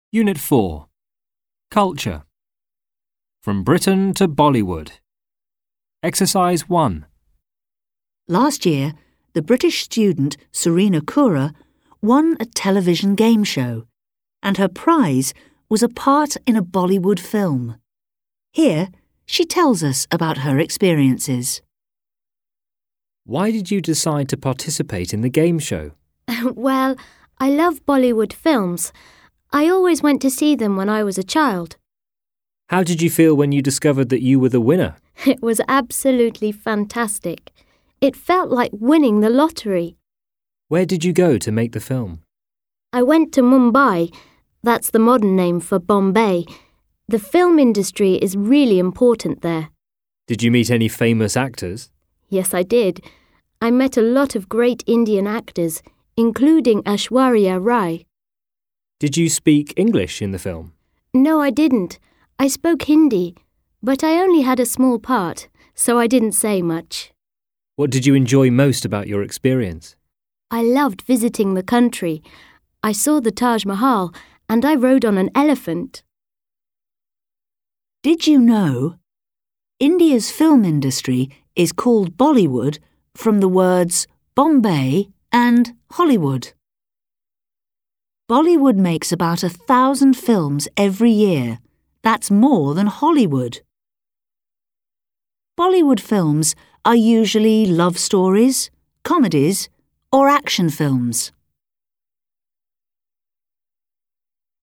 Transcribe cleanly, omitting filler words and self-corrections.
Unit 4. Culture. From Britain to Bollywood. Exercise 1. Last year, the British student Serena Kura won a television game show, and her prize was a part in a Bollywood film. Here, she tells us about her experiences. Why did you decide to participate in the game show? Well, I love Bollywood films. I always went to see them when I was a child. How did you feel when you discovered that you were the winner? It was absolutely fantastic. It felt like winning the lottery. Where did you go to make the film? I went to Mumbai. That's the modern name for Bombay. The film industry is really important there. Did you meet any famous actors? Yes, I did. I met a lot of great Indian actors, including Aishwarya Rai. Did you speak English in the film? No, I didn't. I spoke Hindi, but I only had a small part, so I didn't say much. What did you enjoy most about your experience? I loved visiting the country. I saw the Taj Mahal and I rode on an elephant. Did you know? India's film industry is called Bollywood from the words Bombay and Hollywood. Bollywood makes about 1,000 films every year. That's more than Hollywood. Bollywood films are usually love stories, comedies, or action films.